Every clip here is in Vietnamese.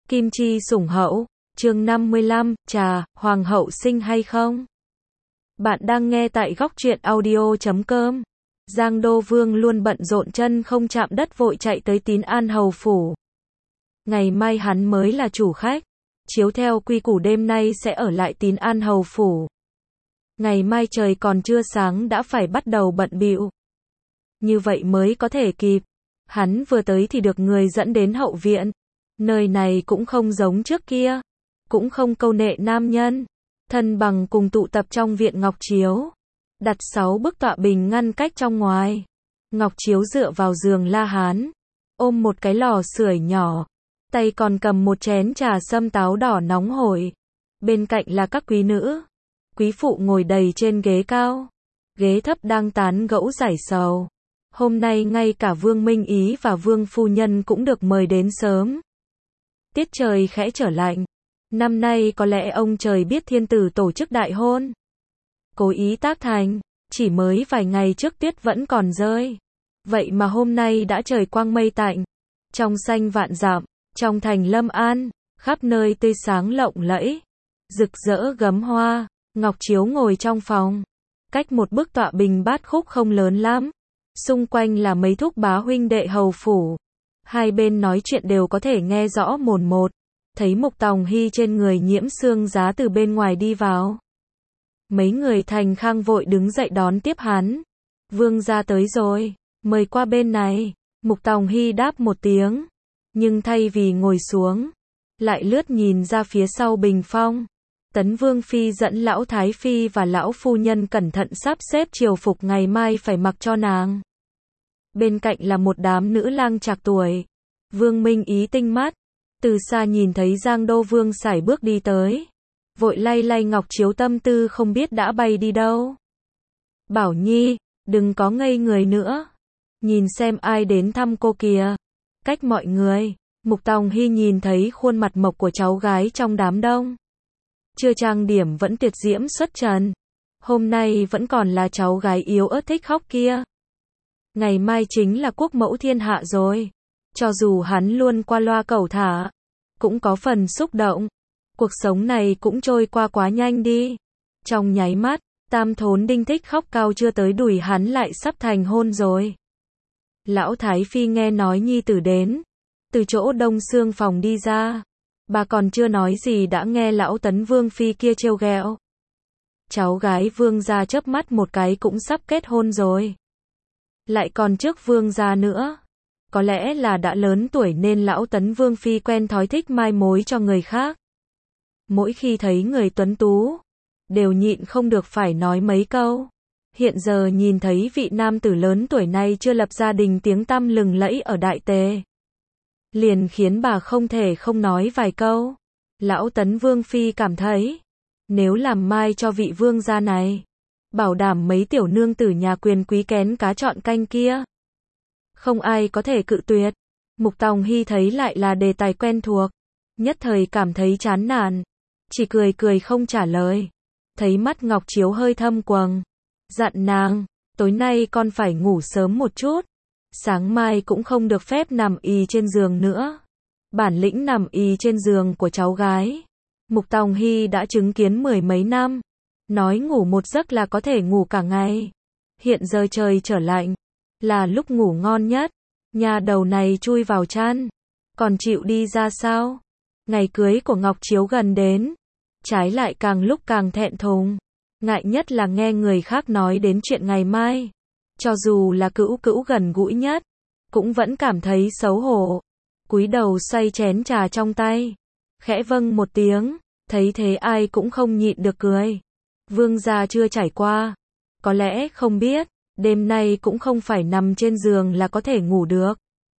Kim Chi sủng hậu, chương 55, trà, hoàng hậu sinh hay không? Bạn đang nghe tại góc truyện audio.com. Giang Đô Vương luôn bận rộn chân không chạm đất vội chạy tới Tín An hầu phủ. Ngày mai hắn mới là chủ khách, chiếu theo quy củ đêm nay sẽ ở lại Tín An hầu phủ. Ngày mai trời còn chưa sáng đã phải bắt đầu bận bịu. Như vậy mới có thể kịp. Hắn vừa tới thì được người dẫn đến hậu viện. Nơi này cũng không giống trước kia, cũng không câu nệ nam nhân, thân bằng cùng tụ tập trong viện Ngọc Chiếu. Đặt 6 bức tọa bình ngăn cách trong ngoài. Ngọc Chiếu dựa vào giường La Hán, ôm một cái lò sưởi nhỏ, tay còn cầm một chén trà sâm táo đỏ nóng hổi. Bên cạnh là các quý nữ, quý phụ ngồi đầy trên ghế cao, ghế thấp đang tán gẫu giải sầu. Hôm nay ngay cả Vương Minh Ý và Vương Phu Nhân cũng được mời đến sớm. Tiết trời khẽ trở lạnh. Năm nay có lẽ ông trời biết thiên tử tổ chức đại hôn, cố ý tác thành, chỉ mới vài ngày trước tuyết vẫn còn rơi. Vậy mà hôm nay đã trời quang mây tạnh, trong xanh vạn dặm, trong thành Lâm An, khắp nơi tươi sáng lộng lẫy, rực rỡ gấm hoa. Ngọc Chiếu ngồi trong phòng, cách một bức tọa bình bát khúc không lớn lắm. Xung quanh là mấy thúc bá huynh đệ hầu phủ. Hai bên nói chuyện đều có thể nghe rõ mồn một. Thấy Mục Tòng Hy trên người nhiễm xương giá từ bên ngoài đi vào. Mấy người thành khang vội đứng dậy đón tiếp hắn. Vương gia tới rồi, mời qua bên này. Mục Tòng Hy đáp một tiếng, nhưng thay vì ngồi xuống, lại lướt nhìn ra phía sau bình phong. Tấn Vương Phi dẫn lão Thái Phi và lão Phu Nhân cẩn thận sắp xếp triều phục ngày mai phải mặc cho nàng. Bên cạnh là một đám nữ lang trạc tuổi. Vương Minh Ý tinh mắt, từ xa nhìn thấy Giang Đô Vương sải bước đi tới, vội lay lay Ngọc Chiếu, tâm tư không biết đã bay đi đâu. Bảo Nhi, đừng có ngây người nữa, nhìn xem ai đến thăm cô kìa. Cách mọi người, Mục Tòng Hy nhìn thấy khuôn mặt mộc của cháu gái trong đám đông. Chưa trang điểm vẫn tuyệt diễm xuất trần. Hôm nay vẫn còn là cháu gái yếu ớt thích khóc kia. Ngày mai chính là quốc mẫu thiên hạ rồi. Cho dù hắn luôn qua loa cẩu thả, cũng có phần xúc động. Cuộc sống này cũng trôi qua quá nhanh đi. Trong nháy mắt, Tam Thốn Đinh thích khóc cao chưa tới đùi hắn lại sắp thành hôn rồi. Lão Thái Phi nghe nói nhi tử đến, từ chỗ đông xương phòng đi ra. Bà còn chưa nói gì đã nghe lão Tấn Vương Phi kia trêu ghẹo. Cháu gái Vương gia chớp mắt một cái cũng sắp kết hôn rồi. Lại còn trước Vương gia nữa. Có lẽ là đã lớn tuổi nên lão Tấn Vương Phi quen thói thích mai mối cho người khác. Mỗi khi thấy người tuấn tú, đều nhịn không được phải nói mấy câu. Hiện giờ nhìn thấy vị nam tử lớn tuổi này chưa lập gia đình tiếng tăm lừng lẫy ở Đại Tề, liền khiến bà không thể không nói vài câu. Lão Tấn Vương Phi cảm thấy, nếu làm mai cho vị vương gia này, bảo đảm mấy tiểu nương tử nhà quyền quý kén cá chọn canh kia, không ai có thể cự tuyệt. Mục Tòng Hy thấy lại là đề tài quen thuộc, nhất thời cảm thấy chán nản, chỉ cười cười không trả lời. Thấy mắt Ngọc Chiếu hơi thâm quầng, dặn nàng, tối nay con phải ngủ sớm một chút, sáng mai cũng không được phép nằm ì trên giường nữa. Bản lĩnh nằm ì trên giường của cháu gái, Mục Tòng Hy đã chứng kiến 10 mấy năm. Nói ngủ một giấc là có thể ngủ cả ngày. Hiện giờ trời trở lạnh, là lúc ngủ ngon nhất. Nhà đầu này chui vào chăn, còn chịu đi ra sao? Ngày cưới của Ngọc Chiếu gần đến, trái lại càng lúc càng thẹn thùng. Ngại nhất là nghe người khác nói đến chuyện ngày mai. Cho dù là cữu cữu gần gũi nhất, cũng vẫn cảm thấy xấu hổ. Cúi đầu xoay chén trà trong tay, khẽ vâng một tiếng, thấy thế ai cũng không nhịn được cười. Vương gia chưa trải qua, có lẽ không biết, đêm nay cũng không phải nằm trên giường là có thể ngủ được.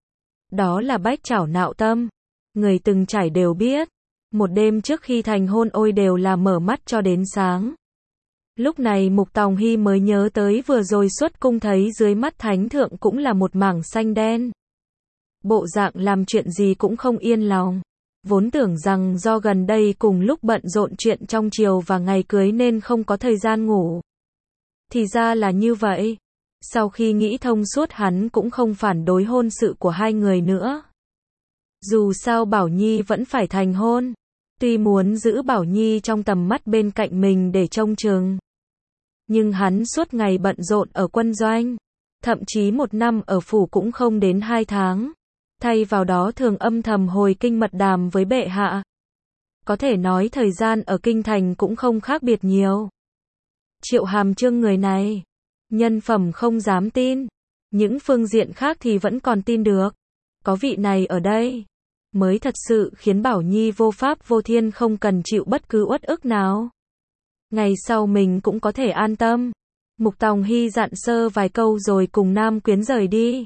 Đó là bách trảo nạo tâm. Người từng trải đều biết, một đêm trước khi thành hôn ôi đều là mở mắt cho đến sáng. Lúc này Mục Tòng Hy mới nhớ tới vừa rồi xuất cung thấy dưới mắt thánh thượng cũng là một mảng xanh đen. Bộ dạng làm chuyện gì cũng không yên lòng. Vốn tưởng rằng do gần đây cùng lúc bận rộn chuyện trong triều và ngày cưới nên không có thời gian ngủ. Thì ra là như vậy. Sau khi nghĩ thông suốt hắn cũng không phản đối hôn sự của hai người nữa. Dù sao Bảo Nhi vẫn phải thành hôn. Tuy muốn giữ Bảo Nhi trong tầm mắt bên cạnh mình để trông chừng, nhưng hắn suốt ngày bận rộn ở quân doanh, thậm chí một năm ở phủ cũng không đến 2 tháng. Thay vào đó thường âm thầm hồi kinh mật đàm với bệ hạ. Có thể nói thời gian ở kinh thành cũng không khác biệt nhiều. Triệu Hàm Chương người này, nhân phẩm không dám tin, những phương diện khác thì vẫn còn tin được. Có vị này ở đây, mới thật sự khiến Bảo Nhi vô pháp vô thiên không cần chịu bất cứ uất ức nào. Ngày sau mình cũng có thể an tâm. Mục Tòng Hy dặn sơ vài câu rồi cùng nam quyến rời đi.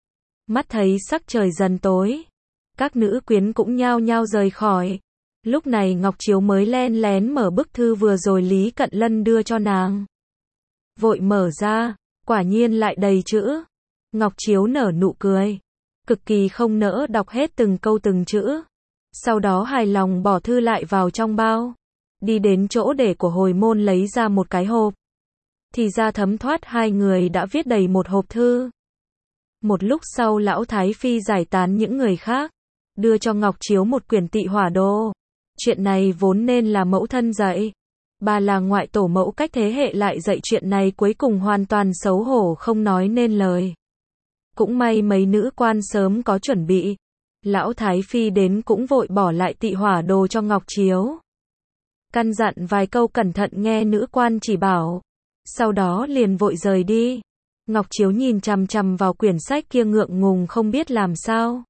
Mắt thấy sắc trời dần tối, các nữ quyến cũng nhao nhao rời khỏi. Lúc này Ngọc Chiếu mới len lén mở bức thư vừa rồi Lý Cận Lân đưa cho nàng. Vội mở ra, quả nhiên lại đầy chữ. Ngọc Chiếu nở nụ cười, cực kỳ không nỡ đọc hết từng câu từng chữ. Sau đó hài lòng bỏ thư lại vào trong bao. Đi đến chỗ để của hồi môn lấy ra một cái hộp. Thì ra thấm thoát hai người đã viết đầy một hộp thư. Một lúc sau lão Thái Phi giải tán những người khác, đưa cho Ngọc Chiếu một quyển Tị Hỏa Đồ. Chuyện này vốn nên là mẫu thân dạy. Bà là ngoại tổ mẫu cách thế hệ lại dạy chuyện này cuối cùng hoàn toàn xấu hổ không nói nên lời. Cũng may mấy nữ quan sớm có chuẩn bị. Lão Thái Phi đến cũng vội bỏ lại Tị Hỏa Đồ cho Ngọc Chiếu. Căn dặn vài câu cẩn thận nghe nữ quan chỉ bảo. Sau đó liền vội rời đi. Ngọc Chiếu nhìn chằm chằm vào quyển sách kia ngượng ngùng không biết làm sao.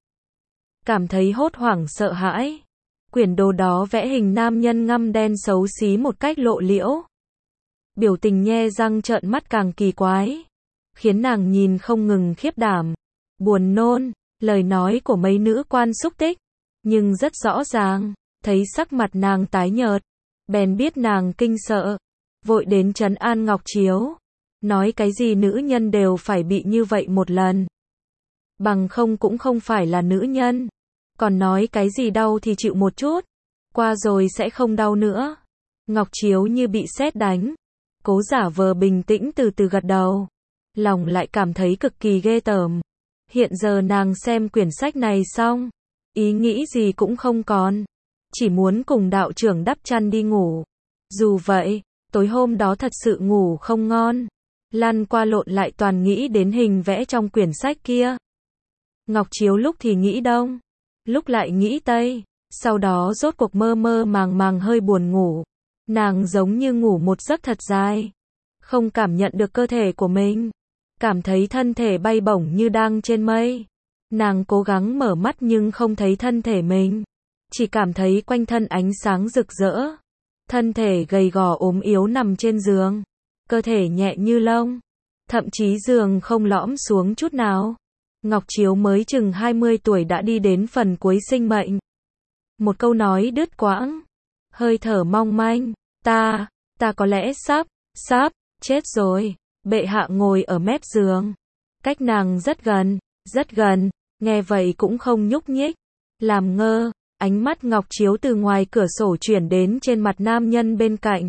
Cảm thấy hốt hoảng sợ hãi. Quyển đồ đó vẽ hình nam nhân ngăm đen xấu xí một cách lộ liễu. Biểu tình nhe răng trợn mắt càng kỳ quái. Khiến nàng nhìn không ngừng khiếp đảm. Buồn nôn, lời nói của mấy nữ quan xúc tích. Nhưng rất rõ ràng, thấy sắc mặt nàng tái nhợt. Bèn biết nàng kinh sợ. Vội đến trấn an Ngọc Chiếu. Nói cái gì nữ nhân đều phải bị như vậy một lần. Bằng không cũng không phải là nữ nhân. Còn nói cái gì đau thì chịu một chút. Qua rồi sẽ không đau nữa. Ngọc Chiếu như bị sét đánh. Cố giả vờ bình tĩnh từ từ gật đầu. Lòng lại cảm thấy cực kỳ ghê tởm. Hiện giờ nàng xem quyển sách này xong. Ý nghĩ gì cũng không còn. Chỉ muốn cùng đạo trưởng đắp chăn đi ngủ. Dù vậy, tối hôm đó thật sự ngủ không ngon. Lăn qua lộn lại toàn nghĩ đến hình vẽ trong quyển sách kia. Ngọc Chiếu lúc thì nghĩ đông, lúc lại nghĩ tây, sau đó rốt cuộc mơ mơ màng màng hơi buồn ngủ. Nàng giống như ngủ một giấc thật dài, không cảm nhận được cơ thể của mình, cảm thấy thân thể bay bổng như đang trên mây. Nàng cố gắng mở mắt nhưng không thấy thân thể mình, chỉ cảm thấy quanh thân ánh sáng rực rỡ. Thân thể gầy gò ốm yếu nằm trên giường, cơ thể nhẹ như lông, thậm chí giường không lõm xuống chút nào. Ngọc Chiếu mới chừng 20 tuổi đã đi đến phần cuối sinh mệnh. Một câu nói đứt quãng, hơi thở mong manh, ta có lẽ sắp, chết rồi. Bệ hạ ngồi ở mép giường, cách nàng rất gần, nghe vậy cũng không nhúc nhích, làm ngơ. Ánh mắt Ngọc Chiếu từ ngoài cửa sổ chuyển đến trên mặt nam nhân bên cạnh.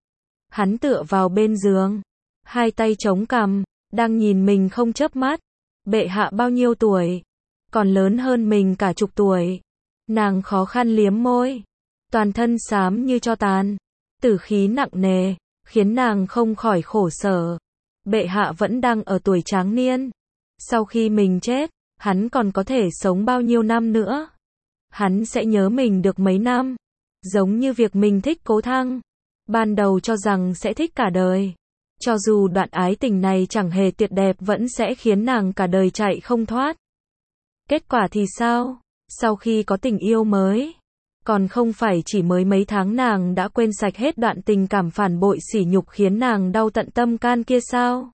Hắn tựa vào bên giường, hai tay chống cằm, đang nhìn mình không chớp mắt. Bệ hạ bao nhiêu tuổi? Còn lớn hơn mình cả chục tuổi. Nàng khó khăn liếm môi, toàn thân xám như tro tàn, tử khí nặng nề, khiến nàng không khỏi khổ sở. Bệ hạ vẫn đang ở tuổi tráng niên. Sau khi mình chết, hắn còn có thể sống bao nhiêu năm nữa? Hắn sẽ nhớ mình được mấy năm. Giống như việc mình thích Cố Thăng. Ban đầu cho rằng sẽ thích cả đời. Cho dù đoạn ái tình này chẳng hề tuyệt đẹp vẫn sẽ khiến nàng cả đời chạy không thoát. Kết quả thì sao? Sau khi có tình yêu mới, còn không phải chỉ mới mấy tháng nàng đã quên sạch hết đoạn tình cảm phản bội sỉ nhục khiến nàng đau tận tâm can kia sao?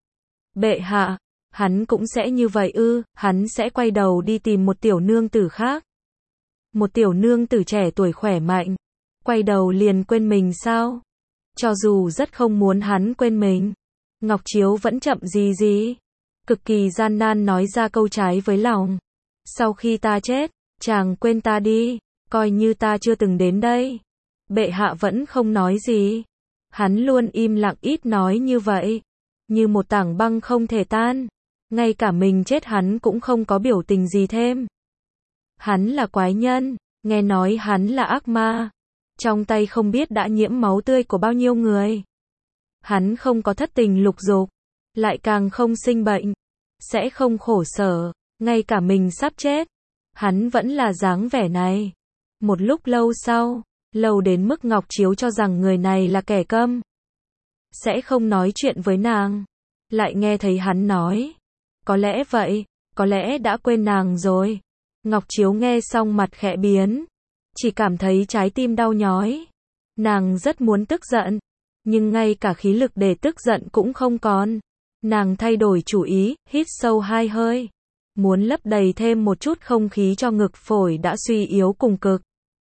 Bệ hạ, hắn cũng sẽ như vậy ư? Hắn sẽ quay đầu đi tìm một tiểu nương tử khác. Một tiểu nương tử trẻ tuổi khỏe mạnh, quay đầu liền quên mình sao? Cho dù rất không muốn hắn quên mình, Ngọc Chiếu vẫn chậm gì, cực kỳ gian nan nói ra câu trái với lòng. Sau khi ta chết, chàng quên ta đi, coi như ta chưa từng đến đây. Bệ hạ vẫn không nói gì. Hắn luôn im lặng ít nói như vậy, như một tảng băng không thể tan. Ngay cả mình chết hắn cũng không có biểu tình gì thêm. Hắn là quái nhân, nghe nói hắn là ác ma. Trong tay không biết đã nhiễm máu tươi của bao nhiêu người. Hắn không có thất tình lục dục, lại càng không sinh bệnh, sẽ không khổ sở, ngay cả mình sắp chết. Hắn vẫn là dáng vẻ này. Một lúc lâu sau, lâu đến mức Ngọc Chiếu cho rằng người này là kẻ câm, sẽ không nói chuyện với nàng. Lại nghe thấy hắn nói, có lẽ vậy, có lẽ đã quên nàng rồi. Ngọc Chiếu nghe xong mặt khẽ biến, chỉ cảm thấy trái tim đau nhói. Nàng rất muốn tức giận, nhưng ngay cả khí lực để tức giận cũng không còn. Nàng thay đổi chủ ý, hít sâu 2 hơi, muốn lấp đầy thêm một chút không khí cho ngực phổi đã suy yếu cùng cực.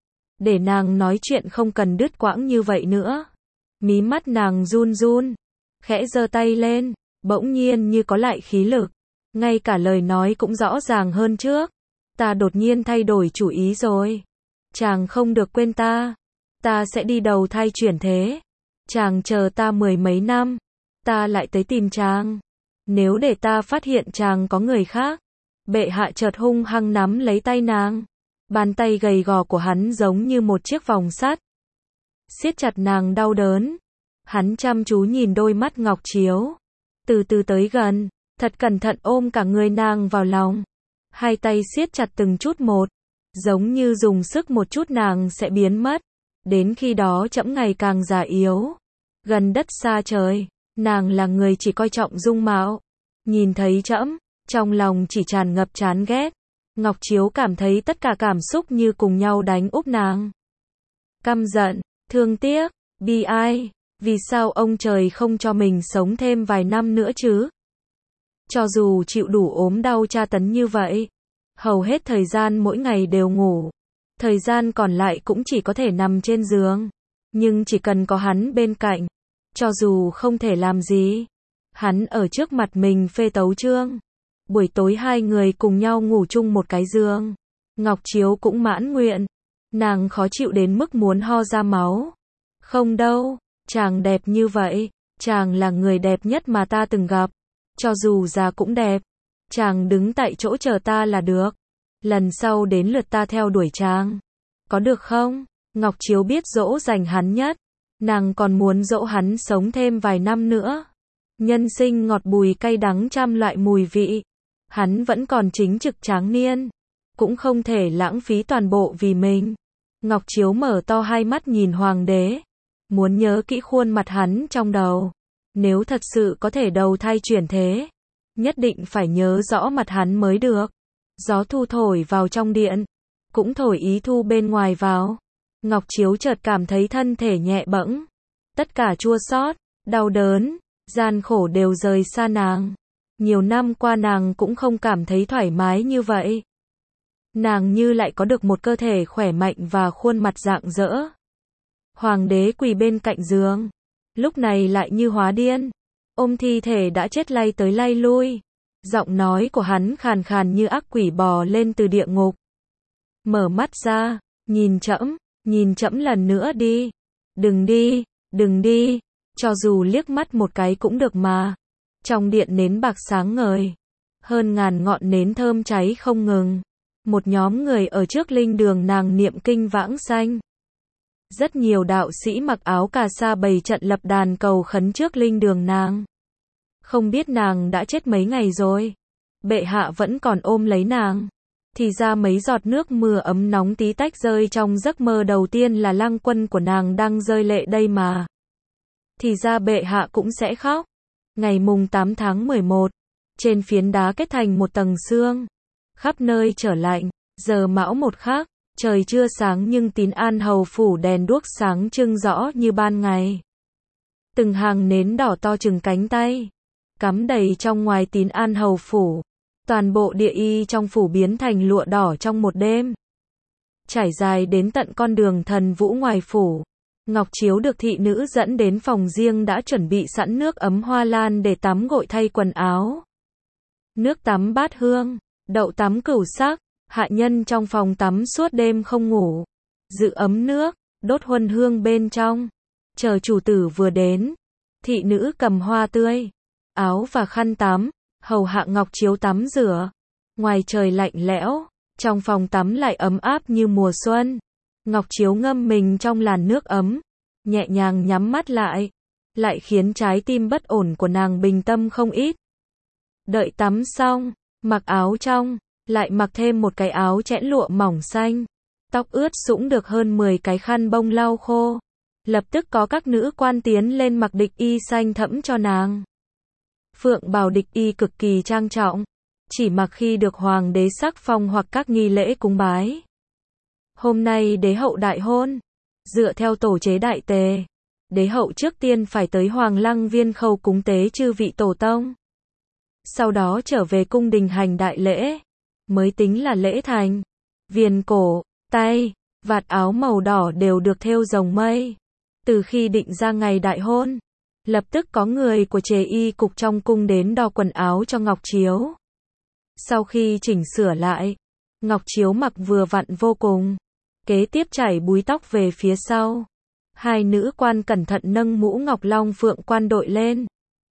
Để nàng nói chuyện không cần đứt quãng như vậy nữa. Mí mắt nàng run run, khẽ giơ tay lên, bỗng nhiên như có lại khí lực. Ngay cả lời nói cũng rõ ràng hơn trước. Ta đột nhiên thay đổi chủ ý rồi. Chàng không được quên ta. Ta sẽ đi đầu thai chuyển thế. Chàng chờ ta 10 mấy năm. Ta lại tới tìm chàng. Nếu để ta phát hiện chàng có người khác. Bệ hạ chợt hung hăng nắm lấy tay nàng. Bàn tay gầy gò của hắn giống như một chiếc vòng sắt, siết chặt nàng đau đớn. Hắn chăm chú nhìn đôi mắt Ngọc Chiếu, từ từ tới gần, thật cẩn thận ôm cả người nàng vào lòng. Hai tay siết chặt từng chút một, giống như dùng sức một chút nàng sẽ biến mất. Đến khi đó trẫm ngày càng già yếu, gần đất xa trời. Nàng là người chỉ coi trọng dung mạo, nhìn thấy trẫm, trong lòng chỉ tràn ngập chán ghét. Ngọc Chiếu cảm thấy tất cả cảm xúc như cùng nhau đánh úp nàng. Căm giận, thương tiếc, bi ai, vì sao ông trời không cho mình sống thêm vài năm nữa chứ? Cho dù chịu đủ ốm đau tra tấn như vậy, hầu hết thời gian mỗi ngày đều ngủ, thời gian còn lại cũng chỉ có thể nằm trên giường. Nhưng chỉ cần có hắn bên cạnh, cho dù không thể làm gì, hắn ở trước mặt mình phê tấu chương. Buổi tối hai người cùng nhau ngủ chung một cái giường. Ngọc Chiếu cũng mãn nguyện. Nàng khó chịu đến mức muốn ho ra máu. Không đâu, chàng đẹp như vậy, chàng là người đẹp nhất mà ta từng gặp. Cho dù già cũng đẹp. Chàng đứng tại chỗ chờ ta là được. Lần sau đến lượt ta theo đuổi chàng. Có được không? Ngọc Chiếu biết dỗ dành hắn nhất. Nàng còn muốn dỗ hắn sống thêm vài năm nữa. Nhân sinh ngọt bùi cay đắng trăm loại mùi vị. Hắn vẫn còn chính trực tráng niên, cũng không thể lãng phí toàn bộ vì mình. Ngọc Chiếu mở to hai mắt nhìn hoàng đế, muốn nhớ kỹ khuôn mặt hắn trong đầu. Nếu thật sự có thể đầu thai chuyển thế, nhất định phải nhớ rõ mặt hắn mới được. Gió thu thổi vào trong điện, cũng thổi ý thu bên ngoài vào. Ngọc Chiếu chợt cảm thấy thân thể nhẹ bẫng, tất cả chua xót, đau đớn, gian khổ đều rời xa nàng. Nhiều năm qua nàng cũng không cảm thấy thoải mái như vậy. Nàng như lại có được một cơ thể khỏe mạnh và khuôn mặt rạng rỡ. Hoàng đế quỳ bên cạnh giường, lúc này lại như hóa điên, ôm thi thể đã chết lay tới lay lui. Giọng nói của hắn khàn khàn như ác quỷ bò lên từ địa ngục. Mở mắt ra, nhìn trẫm lần nữa đi. Đừng đi, đừng đi, cho dù liếc mắt một cái cũng được mà. Trong điện nến bạc sáng ngời, hơn ngàn ngọn nến thơm cháy không ngừng. Một nhóm người ở trước linh đường nàng niệm kinh vãng sanh. Rất nhiều đạo sĩ mặc áo cà sa bày trận lập đàn cầu khấn trước linh đường nàng. Không biết nàng đã chết mấy ngày rồi. Bệ hạ vẫn còn ôm lấy nàng. Thì ra mấy giọt nước mưa ấm nóng tí tách rơi trong giấc mơ đầu tiên là lang quân của nàng đang rơi lệ đây mà. Thì ra bệ hạ cũng sẽ khóc. Ngày mùng 8 tháng 11, trên phiến đá kết thành một tầng sương. Khắp nơi trở lạnh, giờ mão một khắc, trời chưa sáng nhưng Tín An hầu phủ đèn đuốc sáng trưng rõ như ban ngày. Từng hàng nến đỏ to chừng cánh tay, cắm đầy trong ngoài Tín An hầu phủ. Toàn bộ địa y trong phủ biến thành lụa đỏ trong một đêm. Trải dài đến tận con đường Thần Vũ ngoài phủ. Ngọc Chiếu được thị nữ dẫn đến phòng riêng đã chuẩn bị sẵn nước ấm hoa lan để tắm gội thay quần áo. Nước tắm bát hương, đậu tắm cửu sắc, hạ nhân trong phòng tắm suốt đêm không ngủ. Giữ ấm nước, đốt huân hương bên trong. Chờ chủ tử vừa đến, thị nữ cầm hoa tươi, áo và khăn tắm, hầu hạ Ngọc Chiếu tắm rửa. Ngoài trời lạnh lẽo, Trong phòng tắm lại ấm áp như mùa xuân. Ngọc Chiếu ngâm mình trong làn nước ấm, nhẹ nhàng nhắm mắt lại khiến trái tim bất ổn của nàng bình tâm không ít. Đợi tắm xong, mặc áo trong, lại mặc thêm một cái áo chẽn lụa mỏng xanh. Tóc ướt sũng được hơn 10 cái khăn bông lau khô. Lập tức có các nữ quan tiến lên mặc địch y xanh thẫm cho nàng. Phượng bào địch y cực kỳ trang trọng, chỉ mặc khi được hoàng đế sắc phong hoặc các nghi lễ cúng bái. Hôm nay đế hậu đại hôn, dựa theo tổ chế đại tề, đế hậu trước tiên phải tới Hoàng Lăng Viên khâu cúng tế chư vị tổ tông. Sau đó trở về cung đình hành đại lễ, mới tính là lễ thành. Viền cổ, tay, vạt áo màu đỏ đều được thêu rồng mây. Từ khi định ra ngày đại hôn, lập tức có người của chế y cục trong cung đến đo quần áo cho Ngọc Chiếu. Sau khi chỉnh sửa lại, Ngọc Chiếu mặc vừa vặn vô cùng. Kế tiếp chảy búi tóc về phía sau. Hai nữ quan cẩn thận nâng mũ Ngọc Long Phượng quan đội lên.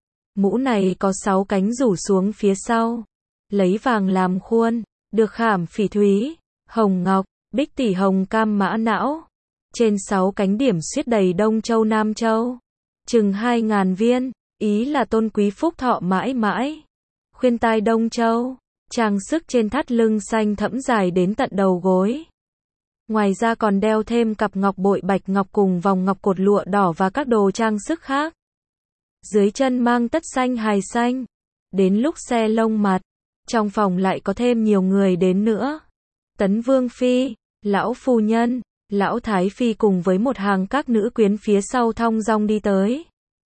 Mũ này có 6 cánh rủ xuống phía sau, lấy vàng làm khuôn, được khảm phỉ thúy, hồng ngọc, bích tỷ hồng cam mã não. Trên 6 cánh điểm xuyết đầy Đông Châu Nam Châu, chừng 2.000 viên, ý là tôn quý phúc thọ mãi mãi. Khuyên tai Đông Châu, trang sức trên thắt lưng xanh thẫm dài đến tận đầu gối. Ngoài ra còn đeo thêm cặp ngọc bội bạch ngọc cùng vòng ngọc cột lụa đỏ và các đồ trang sức khác. Dưới chân mang tất xanh hài xanh. Đến lúc xe lông mặt, trong phòng lại có thêm nhiều người đến nữa. Tấn Vương Phi, lão phu nhân, lão Thái Phi cùng với một hàng các nữ quyến phía sau thong dong đi tới.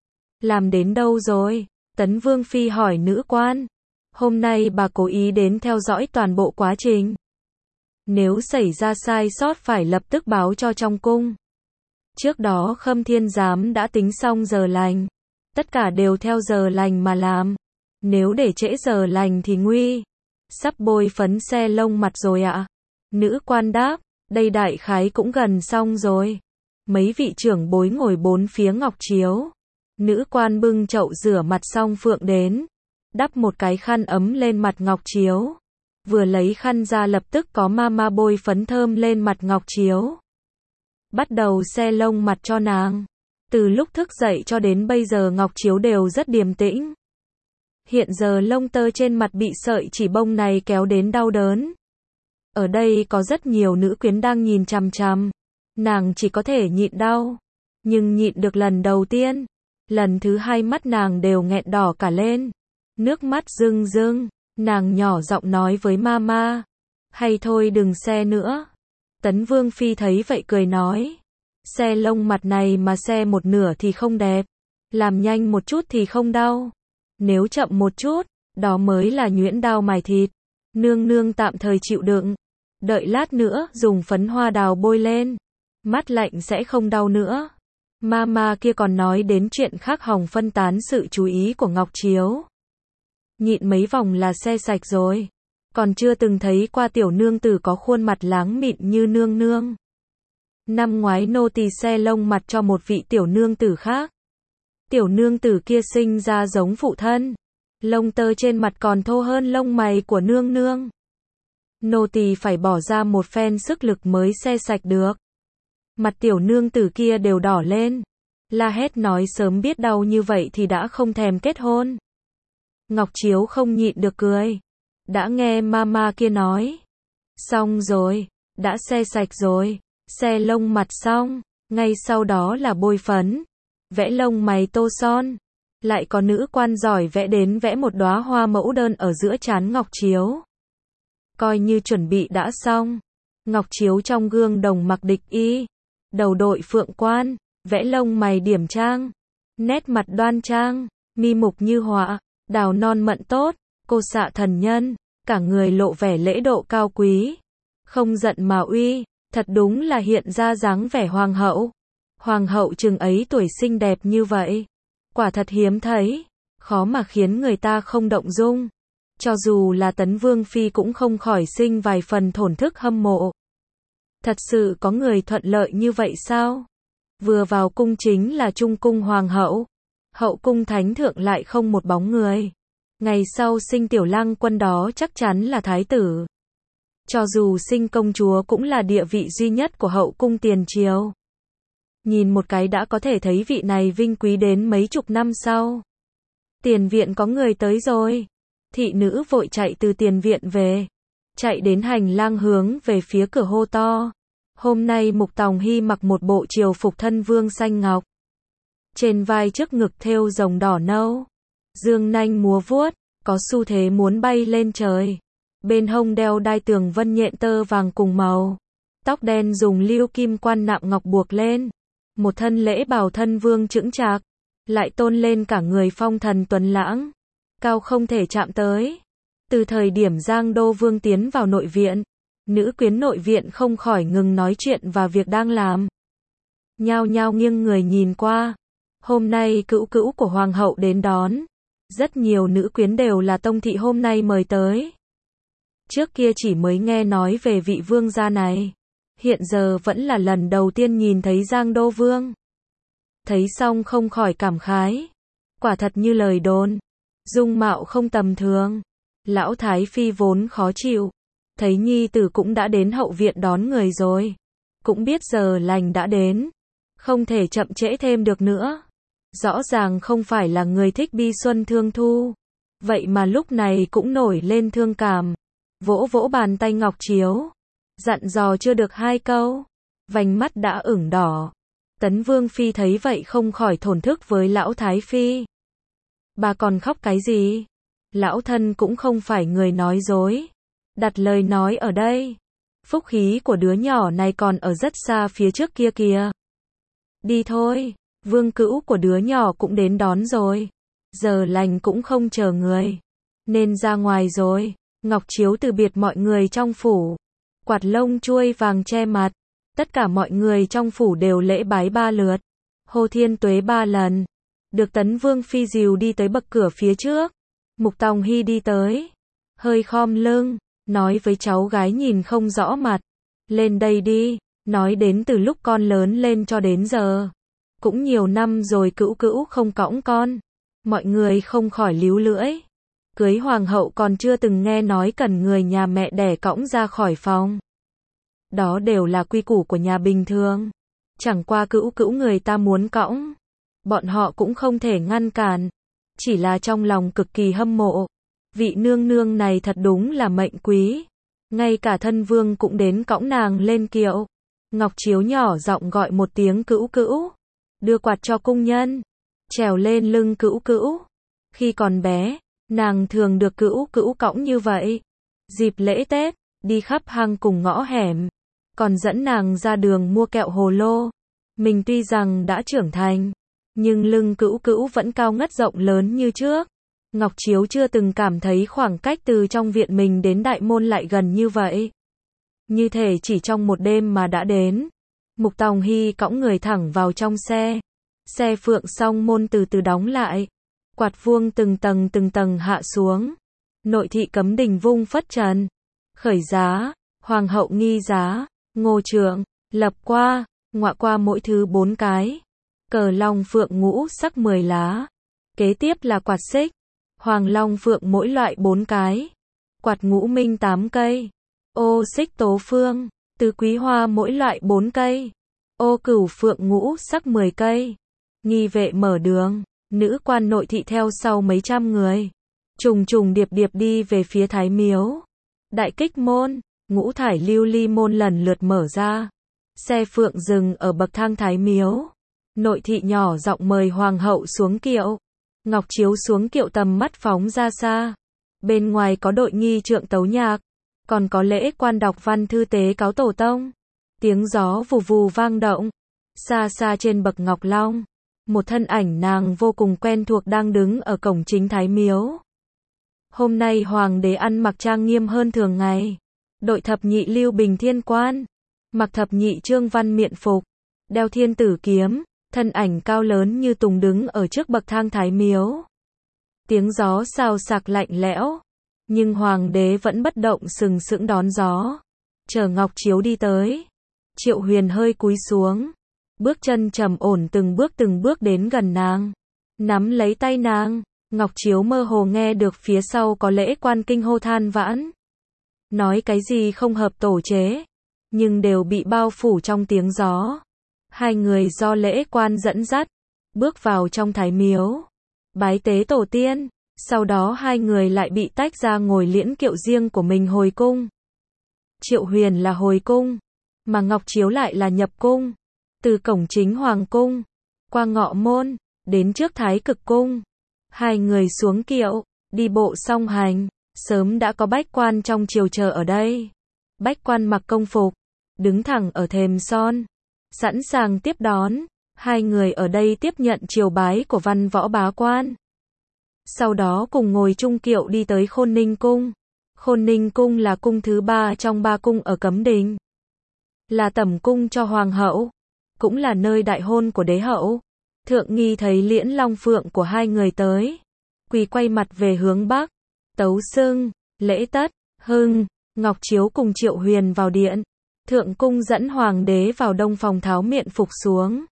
Làm đến đâu rồi? Tấn Vương Phi hỏi nữ quan. Hôm nay bà cố ý đến theo dõi toàn bộ quá trình. Nếu xảy ra sai sót phải lập tức báo cho trong cung. Trước đó Khâm Thiên Giám đã tính xong giờ lành. Tất cả đều theo giờ lành mà làm. Nếu để trễ giờ lành thì nguy. Sắp bôi phấn xe lông mặt rồi ạ. Nữ quan đáp, đây đại khái cũng gần xong rồi. Mấy vị trưởng bối ngồi bốn phía Ngọc Chiếu. Nữ quan bưng chậu rửa mặt xong Phượng đến. Đắp một cái khăn ấm lên mặt Ngọc Chiếu. Vừa lấy khăn ra lập tức có mama bôi phấn thơm lên mặt Ngọc Chiếu. Bắt đầu xe lông mặt cho nàng. Từ lúc thức dậy cho đến bây giờ Ngọc Chiếu đều rất điềm tĩnh. Hiện giờ lông tơ trên mặt bị sợi chỉ bông này kéo đến đau đớn. Ở đây có rất nhiều nữ quyến đang nhìn chằm chằm. Nàng chỉ có thể nhịn đau. Nhưng nhịn được lần đầu tiên. Lần thứ hai mắt nàng đều nghẹn đỏ cả lên. Nước mắt rưng rưng. Nàng nhỏ giọng nói với mama. Hay thôi đừng xe nữa. Tấn Vương Phi thấy vậy cười nói. Xe lông mặt này mà xe một nửa thì không đẹp. Làm nhanh một chút thì không đau. Nếu chậm một chút, đó mới là nhuyễn đao mài thịt. Nương nương tạm thời chịu đựng. Đợi lát nữa dùng phấn hoa đào bôi lên. Mắt lạnh sẽ không đau nữa. Mama kia còn nói đến chuyện khác hòng phân tán sự chú ý của Ngọc Chiếu. Nhịn mấy vòng là xe sạch rồi. Còn chưa từng thấy qua tiểu nương tử có khuôn mặt láng mịn như nương nương. Năm ngoái nô tỳ xe lông mặt cho một vị tiểu nương tử khác. Tiểu nương tử kia sinh ra giống phụ thân. Lông tơ trên mặt còn thô hơn lông mày của nương nương. Nô tỳ phải bỏ ra một phen sức lực mới xe sạch được. Mặt tiểu nương tử kia đều đỏ lên. La hét nói sớm biết đau như vậy thì đã không thèm kết hôn. Ngọc Chiếu không nhịn được cười. Đã nghe mama kia nói. Xong rồi, đã xe sạch rồi. Xe lông mặt xong, ngay sau đó là bôi phấn, vẽ lông mày tô son. Lại có nữ quan giỏi vẽ đến vẽ một đóa hoa mẫu đơn ở giữa trán Ngọc Chiếu. Coi như chuẩn bị đã xong. Ngọc Chiếu trong gương đồng mặc địch y, đầu đội phượng quan, vẽ lông mày điểm trang, nét mặt đoan trang, mi mục như họa, đào non mận tốt, cô xạ thần nhân, cả người lộ vẻ lễ độ cao quý, không giận mà uy, thật đúng là hiện ra dáng vẻ hoàng hậu. Hoàng hậu chừng ấy tuổi xinh đẹp như vậy, quả thật hiếm thấy, khó mà khiến người ta không động dung. Cho dù là Tấn Vương Phi cũng không khỏi sinh vài phần thổn thức hâm mộ. Thật sự có người thuận lợi như vậy sao? Vừa vào cung chính là trung cung hoàng hậu, hậu cung thánh thượng lại không một bóng người. Ngày sau sinh tiểu lang quân đó chắc chắn là thái tử. Cho dù sinh công chúa cũng là địa vị duy nhất của hậu cung tiền triều. Nhìn một cái đã có thể thấy vị này vinh quý đến mấy chục năm sau. Tiền viện có người tới rồi. Thị nữ vội chạy từ tiền viện về. Chạy đến hành lang hướng về phía cửa hô to. Hôm nay Mục Tòng Hy mặc một bộ triều phục thân vương xanh ngọc. Trên vai trước ngực thêu rồng đỏ nâu. Dương nanh múa vuốt, có xu thế muốn bay lên trời. Bên hông đeo đai tường vân nhện tơ vàng cùng màu. Tóc đen dùng lưu kim quan nạm ngọc buộc lên. Một thân lễ bào thân vương chững chạc. Lại tôn lên cả người phong thần tuấn lãng. Cao không thể chạm tới. Từ thời điểm Giang Đô Vương tiến vào nội viện, nữ quyến nội viện không khỏi ngừng nói chuyện và việc đang làm. Nhao nhao nghiêng người nhìn qua. Hôm nay cữu cữu của hoàng hậu đến đón. Rất nhiều nữ quyến đều là tông thị hôm nay mời tới. Trước kia chỉ mới nghe nói về vị vương gia này. Hiện giờ vẫn là lần đầu tiên nhìn thấy Giang Đô Vương. Thấy xong không khỏi cảm khái. Quả thật như lời đồn. Dung mạo không tầm thường. Lão Thái Phi vốn khó chịu. Thấy nhi tử cũng đã đến hậu viện đón người rồi. Cũng biết giờ lành đã đến. Không thể chậm trễ thêm được nữa. Rõ ràng không phải là người thích bi xuân thương thu. Vậy mà lúc này cũng nổi lên thương cảm. Vỗ vỗ bàn tay Ngọc Chiếu. Dặn dò chưa được 2 câu. Vành mắt đã ửng đỏ. Tấn Vương Phi thấy vậy không khỏi thổn thức với Lão Thái Phi. Bà còn khóc cái gì? Lão thân cũng không phải người nói dối. Đặt lời nói ở đây. Phúc khí của đứa nhỏ này còn ở rất xa phía trước kia kìa. Đi thôi, vương cữu của đứa nhỏ cũng đến đón rồi. Giờ lành cũng không chờ người. Nên ra ngoài rồi. Ngọc Chiếu từ biệt mọi người trong phủ. Quạt lông chuôi vàng che mặt. Tất cả mọi người trong phủ đều lễ bái 3 lượt. Hô thiên tuế 3 lần. Được Tấn Vương Phi dìu đi tới bậc cửa phía trước. Mục Tòng Hy đi tới. Hơi khom lưng. Nói với cháu gái nhìn không rõ mặt. Lên đây đi. Nói đến từ lúc con lớn lên cho đến giờ. Cũng nhiều năm rồi cữu cữu không cõng con. Mọi người không khỏi líu lưỡi. Cưới hoàng hậu còn chưa từng nghe nói cần người nhà mẹ đẻ cõng ra khỏi phòng. Đó đều là quy củ của nhà bình thường. Chẳng qua cữu cữu người ta muốn cõng. Bọn họ cũng không thể ngăn cản. Chỉ là trong lòng cực kỳ hâm mộ. Vị nương nương này thật đúng là mệnh quý. Ngay cả thân vương cũng đến cõng nàng lên kiệu. Ngọc Chiếu nhỏ giọng gọi một tiếng cữu cữu. Đưa quạt cho cung nhân. Trèo lên lưng cữu cữu. Khi còn bé, nàng thường được cữu cữu cõng như vậy. Dịp lễ Tết, đi khắp hang cùng ngõ hẻm. Còn dẫn nàng ra đường mua kẹo hồ lô. Mình tuy rằng đã trưởng thành, nhưng lưng cữu cữu vẫn cao ngất rộng lớn như trước. Ngọc Chiếu chưa từng cảm thấy khoảng cách từ trong viện mình đến đại môn lại gần như vậy. Như thể chỉ trong một đêm mà đã đến. Mục Tòng Hy cõng người thẳng vào trong xe. Xe phượng song môn từ từ đóng lại. Quạt vuông từng tầng hạ xuống. Nội thị cấm đình vung phất trần. Khởi giá, hoàng hậu nghi giá, ngô trượng, lập qua, ngọa qua mỗi thứ 4 cái. Cờ long phượng ngũ sắc 10 lá. Kế tiếp là quạt xích. Hoàng long phượng mỗi loại 4 cái. Quạt ngũ minh 8 cây. Ô xích tố phương. Tứ quý hoa mỗi loại 4 cây. Ô cửu phượng ngũ sắc 10 cây. Nghi vệ mở đường. Nữ quan nội thị theo sau mấy trăm người. Trùng trùng điệp điệp đi về phía Thái Miếu. Đại kích môn. Ngũ thải lưu ly môn lần lượt mở ra. Xe phượng dừng ở bậc thang Thái Miếu. Nội thị nhỏ giọng mời hoàng hậu xuống kiệu. Ngọc Chiếu xuống kiệu tầm mắt phóng ra xa. Bên ngoài có đội nghi trượng tấu nhạc. Còn có lễ quan đọc văn thư tế cáo tổ tông. Tiếng gió vù vù vang động. Xa xa trên bậc ngọc long. Một thân ảnh nàng vô cùng quen thuộc đang đứng ở cổng chính Thái Miếu. Hôm nay hoàng đế ăn mặc trang nghiêm hơn thường ngày. Đội thập nhị lưu bình thiên quan. Mặc thập nhị trương văn miện phục. Đeo thiên tử kiếm. Thân ảnh cao lớn như tùng đứng ở trước bậc thang Thái Miếu. Tiếng gió xào xạc lạnh lẽo. Nhưng hoàng đế vẫn bất động sừng sững đón gió. Chờ Ngọc Chiếu đi tới. Triệu Huyền hơi cúi xuống. Bước chân trầm ổn từng bước đến gần nàng. Nắm lấy tay nàng. Ngọc Chiếu mơ hồ nghe được phía sau có lễ quan kinh hô than vãn. nói cái gì không hợp tổ chế, nhưng đều bị bao phủ trong tiếng gió. Hai người do lễ quan dẫn dắt, bước vào trong thái miếu, bái tế tổ tiên, sau đó hai người lại bị tách ra ngồi liễn kiệu riêng của mình hồi cung. Triệu Huyền là hồi cung, mà Ngọc Chiếu lại là nhập cung. Từ cổng chính hoàng cung, qua ngọ môn, đến trước thái cực cung. Hai người xuống kiệu, đi bộ song hành, sớm đã có bách quan trong triều chờ ở đây. Bách quan mặc công phục, đứng thẳng ở thềm son, sẵn sàng tiếp đón. Hai người ở đây tiếp nhận triều bái của văn võ bá quan. Sau đó cùng ngồi chung kiệu đi tới Khôn Ninh cung. Khôn Ninh cung là cung thứ 3 trong 3 cung ở Cấm Đình. Là tẩm cung cho hoàng hậu, cũng là nơi đại hôn của đế hậu. Thượng nghi thấy liễn long phượng của hai người tới, quỳ quay mặt về hướng bắc, tấu xưng, lễ tất, hưng. Ngọc Chiếu cùng Triệu Huyền vào điện. Thượng cung dẫn hoàng đế vào đông phòng tháo miện phục xuống,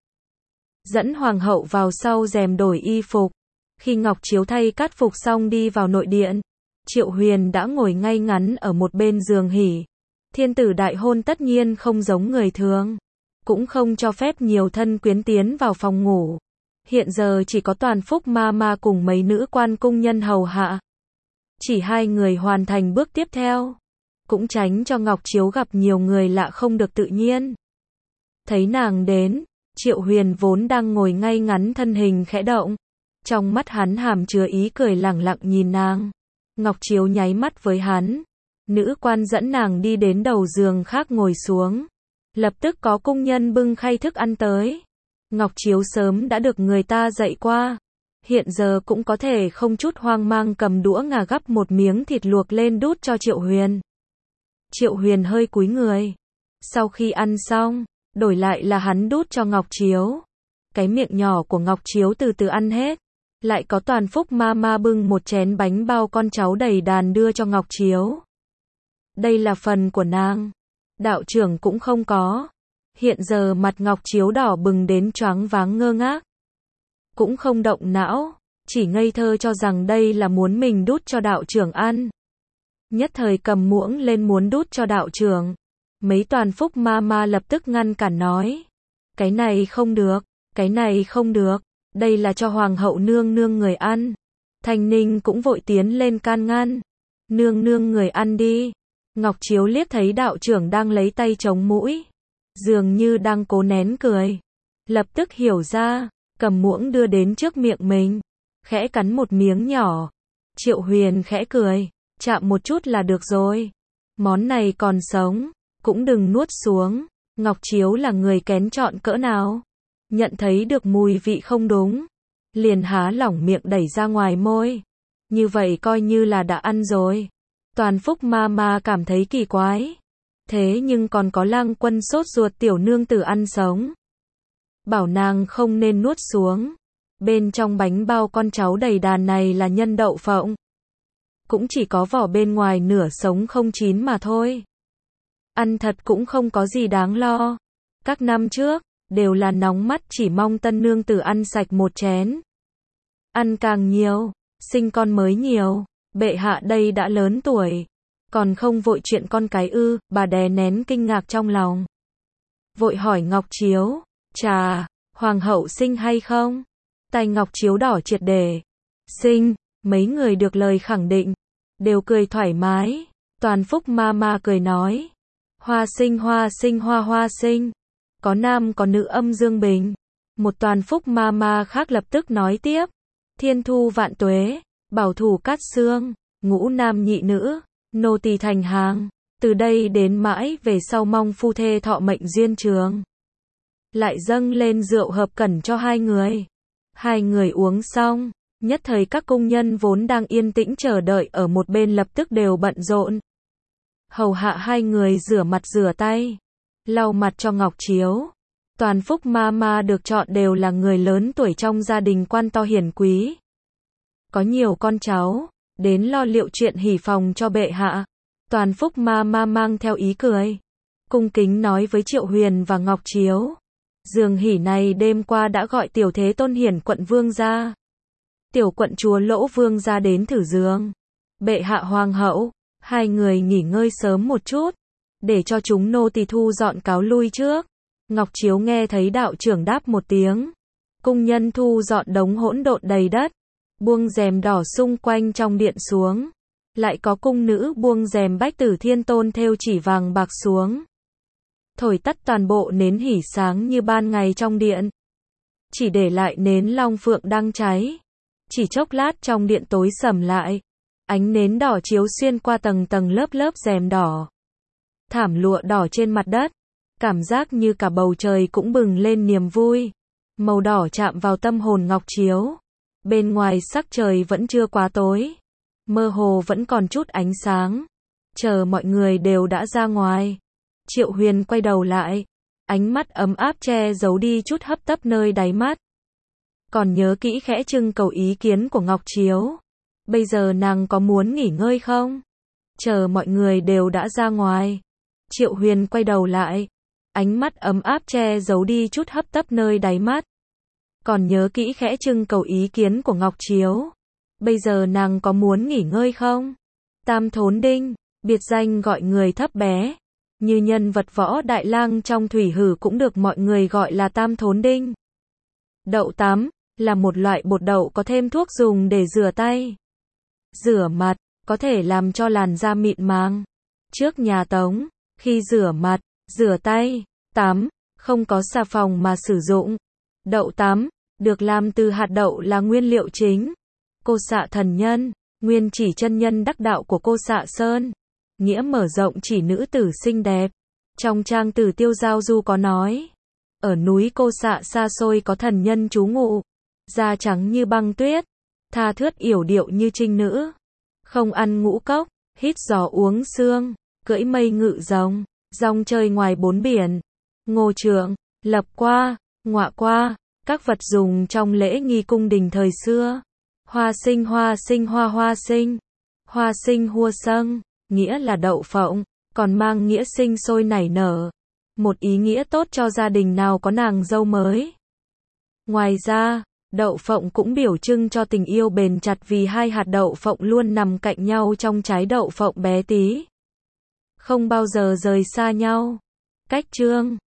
dẫn hoàng hậu vào sau rèm đổi y phục. Khi Ngọc Chiếu thay cát phục xong đi vào nội điện, Triệu Huyền đã ngồi ngay ngắn ở một bên giường hỉ. Thiên tử đại hôn tất nhiên không giống người thường, cũng không cho phép nhiều thân quyến tiến vào phòng ngủ. Hiện giờ chỉ có Toàn Phúc ma cùng mấy nữ quan cung nhân hầu hạ. Chỉ hai người hoàn thành bước tiếp theo, cũng tránh cho Ngọc Chiếu gặp nhiều người lạ không được tự nhiên. Thấy nàng đến, Triệu Huyền vốn đang ngồi ngay ngắn thân hình khẽ động. Trong mắt hắn hàm chứa ý cười lẳng lặng nhìn nàng. Ngọc Chiếu nháy mắt với hắn. Nữ quan dẫn nàng đi đến đầu giường khác ngồi xuống. Lập tức có cung nhân bưng khay thức ăn tới. Ngọc Chiếu sớm đã được người ta dạy qua. Hiện giờ cũng có thể không chút hoang mang cầm đũa ngà gắp một miếng thịt luộc lên đút cho Triệu Huyền. Triệu Huyền hơi cúi người. Sau khi ăn xong, đổi lại là hắn đút cho Ngọc Chiếu. Cái miệng nhỏ của Ngọc Chiếu từ từ ăn hết. Lại có Toàn Phúc ma bưng một chén bánh bao con cháu đầy đàn đưa cho Ngọc Chiếu. Đây là phần của nàng. Đạo trưởng cũng không có. Hiện giờ mặt Ngọc Chiếu đỏ bừng đến choáng váng ngơ ngác. Cũng không động não, chỉ ngây thơ cho rằng đây là muốn mình đút cho đạo trưởng ăn. Nhất thời cầm muỗng lên muốn đút cho đạo trưởng. Mấy Toàn Phúc ma lập tức ngăn cản nói. Cái này không được, cái này không được. Đây là cho hoàng hậu nương nương người ăn. Thanh Ninh cũng vội tiến lên can ngăn. Nương nương người ăn đi. Ngọc Chiếu liếc thấy đạo trưởng đang lấy tay chống mũi, dường như đang cố nén cười. Lập tức hiểu ra, cầm muỗng đưa đến trước miệng mình, khẽ cắn một miếng nhỏ. Triệu Huyền khẽ cười, chạm một chút là được rồi. Món này còn sống, cũng đừng nuốt xuống. Ngọc Chiếu là người kén chọn cỡ nào. Nhận thấy được mùi vị không đúng, liền há lỏng miệng đẩy ra ngoài môi. Như vậy coi như là đã ăn rồi. Toàn Phúc ma cảm thấy kỳ quái. Thế nhưng còn có Lang Quân sốt ruột tiểu nương tử ăn sống. Bảo nàng không nên nuốt xuống. Bên trong bánh bao con cháu đầy đàn này là nhân đậu phộng. Cũng chỉ có vỏ bên ngoài nửa sống không chín mà thôi. Ăn thật cũng không có gì đáng lo. Các năm trước, đều là nóng mắt chỉ mong tân nương tử ăn sạch một chén. Ăn càng nhiều, sinh con mới nhiều. Bệ hạ đây đã lớn tuổi, còn không vội chuyện con cái ư? Bà đè nén kinh ngạc trong lòng, vội hỏi Ngọc Chiếu, chà, hoàng hậu sinh hay không? Tai Ngọc Chiếu đỏ triệt để. Sinh. Mấy người được lời khẳng định, đều cười thoải mái. Toàn Phúc ma cười nói, hoa sinh. Có nam có nữ âm dương bình. Một Toàn Phúc ma khác lập tức nói tiếp, thiên thu vạn tuế, bảo thủ cát xương, ngũ nam nhị nữ, nô tỳ thành hàng, từ đây đến mãi về sau mong phu thê thọ mệnh duyên trường. Lại dâng lên rượu hợp cẩn cho hai người. Hai người uống xong, nhất thời các cung nhân vốn đang yên tĩnh chờ đợi ở một bên lập tức đều bận rộn. Hầu hạ hai người rửa mặt rửa tay, lau mặt cho Ngọc Chiếu. Toàn Phúc ma được chọn đều là người lớn tuổi trong gia đình quan to hiển quý. Có nhiều con cháu, đến lo liệu chuyện hỉ phòng cho bệ hạ. Toàn Phúc ma mang theo ý cười, cung kính nói với Triệu Huyền và Ngọc Chiếu. Giường hỉ này đêm qua đã gọi tiểu thế tôn hiển quận vương ra. Tiểu quận chúa Lỗ vương ra đến thử giường. Bệ hạ hoàng hậu, Hai người nghỉ ngơi sớm một chút, để cho chúng nô tỳ thu dọn cáo lui trước. Ngọc Chiếu nghe thấy đạo trưởng đáp một tiếng. Cung nhân thu dọn đống hỗn độn đầy đất, buông rèm đỏ xung quanh trong điện xuống. Lại có cung nữ buông rèm Bách Tử Thiên Tôn thêu chỉ vàng bạc xuống. Thổi tắt toàn bộ nến hỉ sáng như ban ngày trong điện. Chỉ để lại nến long phượng đang cháy. Chỉ chốc lát trong điện tối sầm lại. Ánh nến đỏ chiếu xuyên qua tầng tầng lớp lớp rèm đỏ. Thảm lụa đỏ trên mặt đất. Cảm giác như cả bầu trời cũng bừng lên niềm vui. Màu đỏ chạm vào tâm hồn Ngọc Chiếu. Bên ngoài sắc trời vẫn chưa quá tối. Mơ hồ vẫn còn chút ánh sáng. Chờ mọi người đều đã ra ngoài. Triệu Huyền quay đầu lại. Ánh mắt ấm áp che giấu đi chút hấp tấp nơi đáy mắt. Còn nhớ kỹ khẽ trưng cầu ý kiến của Ngọc Chiếu. Bây giờ nàng có muốn nghỉ ngơi không? Chờ mọi người đều đã ra ngoài. Triệu Huyền quay đầu lại. Ánh mắt ấm áp che giấu đi chút hấp tấp nơi đáy mắt. Còn nhớ kỹ khẽ trưng cầu ý kiến của Ngọc Chiếu. Bây giờ nàng có muốn nghỉ ngơi không? Tam Thốn Đinh, biệt danh gọi người thấp bé. Như nhân vật võ đại lang trong thủy hử cũng được mọi người gọi là Tam Thốn Đinh. Đậu tắm, là một loại bột đậu có thêm thuốc dùng để rửa tay. Rửa mặt, có thể làm cho làn da mịn màng. Trước nhà Tống, khi rửa mặt, rửa tay, tắm, không có xà phòng mà sử dụng. Đậu tắm, được làm từ hạt đậu là nguyên liệu chính. Cô Xạ Thần Nhân, nguyên chỉ chân nhân đắc đạo của Cô Xạ Sơn. Nghĩa mở rộng chỉ nữ tử xinh đẹp. Trong trang Tử Tiêu Giao Du có nói. Ở núi Cô Xạ xa xôi có thần nhân trú ngụ. Da trắng như băng tuyết. Tha thướt yểu điệu như trinh nữ. Không ăn ngũ cốc, hít gió uống sương. Cưỡi mây ngự rồng. Rong chơi ngoài bốn biển. Ngô Trượng, lập qua, ngọa qua. Các vật dùng trong lễ nghi cung đình thời xưa. Hoa sinh hoa sinh hoa hoa sinh. Hoa sinh hua sâng, nghĩa là đậu phộng, còn mang nghĩa sinh sôi nảy nở. Một ý nghĩa tốt cho gia đình nào có nàng dâu mới. Ngoài ra, đậu phộng cũng biểu trưng cho tình yêu bền chặt vì hai hạt đậu phộng luôn nằm cạnh nhau trong trái đậu phộng bé tí. Không bao giờ rời xa nhau. Cách chương